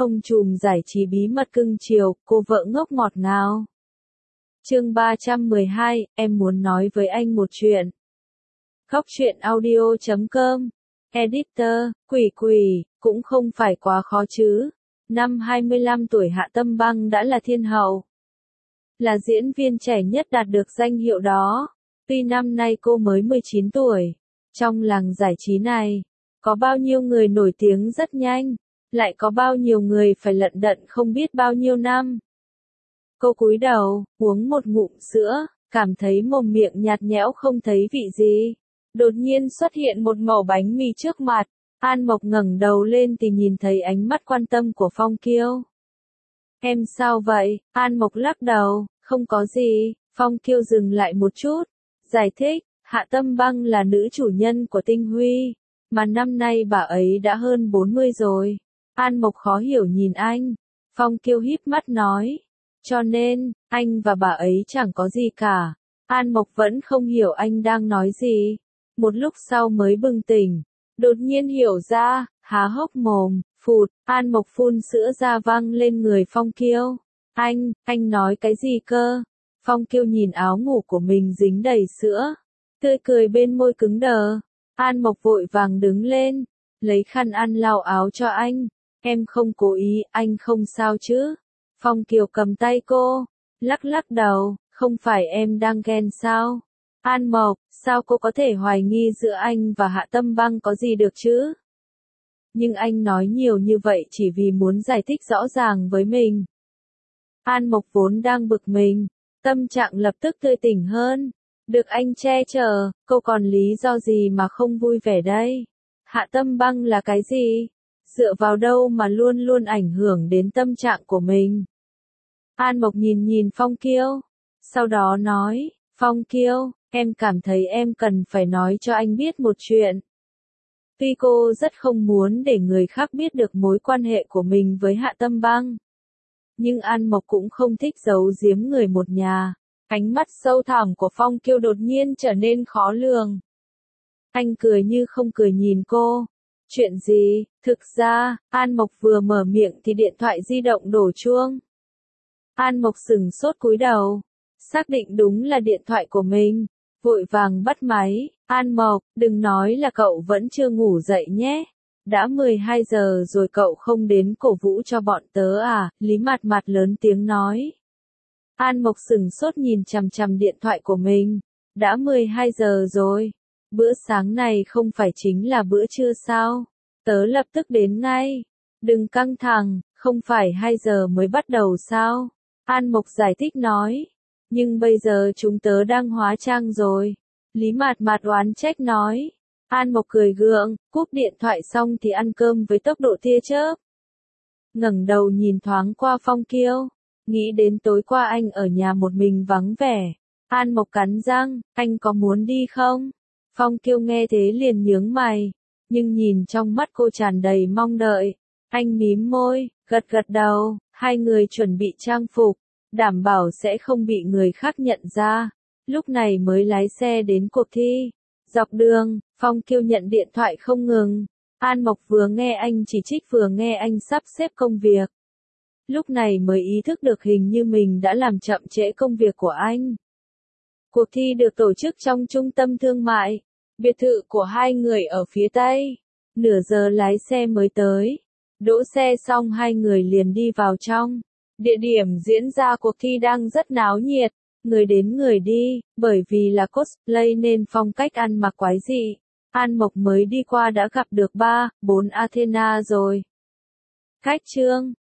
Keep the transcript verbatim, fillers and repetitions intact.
Ông trùm giải trí bí mật cưng chiều, cô vợ ngốc ngọt ngào. Chương ba trăm mười hai, em muốn nói với anh một chuyện. Góc truyện audio chấm com. Editor, Quỷ Quỷ, cũng không phải quá khó chứ. Năm hai mươi lăm tuổi Hạ Tâm Băng đã là thiên hậu. Là diễn viên trẻ nhất đạt được danh hiệu đó. Tuy năm nay cô mới mười chín tuổi. Trong làng giải trí này, có bao nhiêu người nổi tiếng rất nhanh, lại có bao nhiêu người phải lận đận không biết bao nhiêu năm. Cô cúi đầu, uống một ngụm sữa, cảm thấy mồm miệng nhạt nhẽo không thấy vị gì. Đột nhiên xuất hiện một mẩu bánh mì trước mặt. An Mộc ngẩng đầu lên thì nhìn thấy ánh mắt quan tâm của Phong Kiêu. Em sao vậy? An Mộc lắc đầu, không có gì. Phong Kiêu dừng lại một chút, giải thích, Hạ Tâm Băng là nữ chủ nhân của Tinh Huy, mà năm nay bà ấy đã hơn bốn mươi rồi. An Mộc khó hiểu nhìn anh. Phong Kiêu híp mắt nói, cho nên, anh và bà ấy chẳng có gì cả. An Mộc vẫn không hiểu anh đang nói gì. Một lúc sau mới bừng tỉnh, đột nhiên hiểu ra, há hốc mồm, phụt, An Mộc phun sữa ra văng lên người Phong Kiêu. Anh, anh nói cái gì cơ? Phong Kiêu nhìn áo ngủ của mình dính đầy sữa, tươi cười bên môi cứng đờ. An Mộc vội vàng đứng lên, lấy khăn ăn lau áo cho anh. Em không cố ý, anh không sao chứ? Phong Kiều cầm tay cô, lắc lắc đầu, không phải em đang ghen sao? An Mộc, sao cô có thể hoài nghi giữa anh và Hạ Tâm Băng có gì được chứ? Nhưng anh nói nhiều như vậy chỉ vì muốn giải thích rõ ràng với mình. An Mộc vốn đang bực mình, tâm trạng lập tức tươi tỉnh hơn. Được anh che chở, cô còn lý do gì mà không vui vẻ đây? Hạ Tâm Băng là cái gì? Dựa vào đâu mà luôn luôn ảnh hưởng đến tâm trạng của mình? An Mộc nhìn nhìn Phong Kiêu, sau đó nói, Phong Kiêu, em cảm thấy em cần phải nói cho anh biết một chuyện. Tuy cô rất không muốn để người khác biết được mối quan hệ của mình với Hạ Tâm Băng, nhưng An Mộc cũng không thích giấu giếm người một nhà. Ánh mắt sâu thẳm của Phong Kiêu đột nhiên trở nên khó lường. Anh cười như không cười nhìn cô. Chuyện gì? Thực ra, An Mộc vừa mở miệng thì điện thoại di động đổ chuông. An Mộc sửng sốt cúi đầu, xác định đúng là điện thoại của mình, vội vàng bắt máy. An Mộc, đừng nói là cậu vẫn chưa ngủ dậy nhé. Đã mười hai giờ rồi cậu không đến cổ vũ cho bọn tớ à? Lý Mạt Mạt lớn tiếng nói. An Mộc sửng sốt nhìn chằm chằm điện thoại của mình. Đã mười hai giờ rồi. Bữa sáng này không phải chính là bữa trưa sao? Tớ lập tức đến ngay. Đừng căng thẳng, không phải hai giờ mới bắt đầu sao? An Mộc giải thích nói. Nhưng bây giờ chúng tớ đang hóa trang rồi. Lý Mạt Mạt oán trách nói. An Mộc cười gượng, cúp điện thoại xong thì ăn cơm với tốc độ tia chớp. Ngẩng đầu nhìn thoáng qua Phong Kiêu. Nghĩ đến tối qua anh ở nhà một mình vắng vẻ. An Mộc cắn răng, anh có muốn đi không? Phong Kiêu nghe thế liền nhướng mày, nhưng nhìn trong mắt cô tràn đầy mong đợi. Anh mím môi, gật gật đầu, hai người chuẩn bị trang phục, đảm bảo sẽ không bị người khác nhận ra. Lúc này mới lái xe đến cuộc thi. Dọc đường, Phong Kiêu nhận điện thoại không ngừng. An Mộc vừa nghe anh chỉ trích vừa nghe anh sắp xếp công việc. Lúc này mới ý thức được hình như mình đã làm chậm trễ công việc của anh. Cuộc thi được tổ chức trong trung tâm thương mại, biệt thự của hai người ở phía Tây. Nửa giờ lái xe mới tới. Đỗ xe xong hai người liền đi vào trong. Địa điểm diễn ra cuộc thi đang rất náo nhiệt, người đến người đi, bởi vì là cosplay nên phong cách ăn mặc quái dị. An Mộc mới đi qua đã gặp được ba, bốn Athena rồi. Cách chương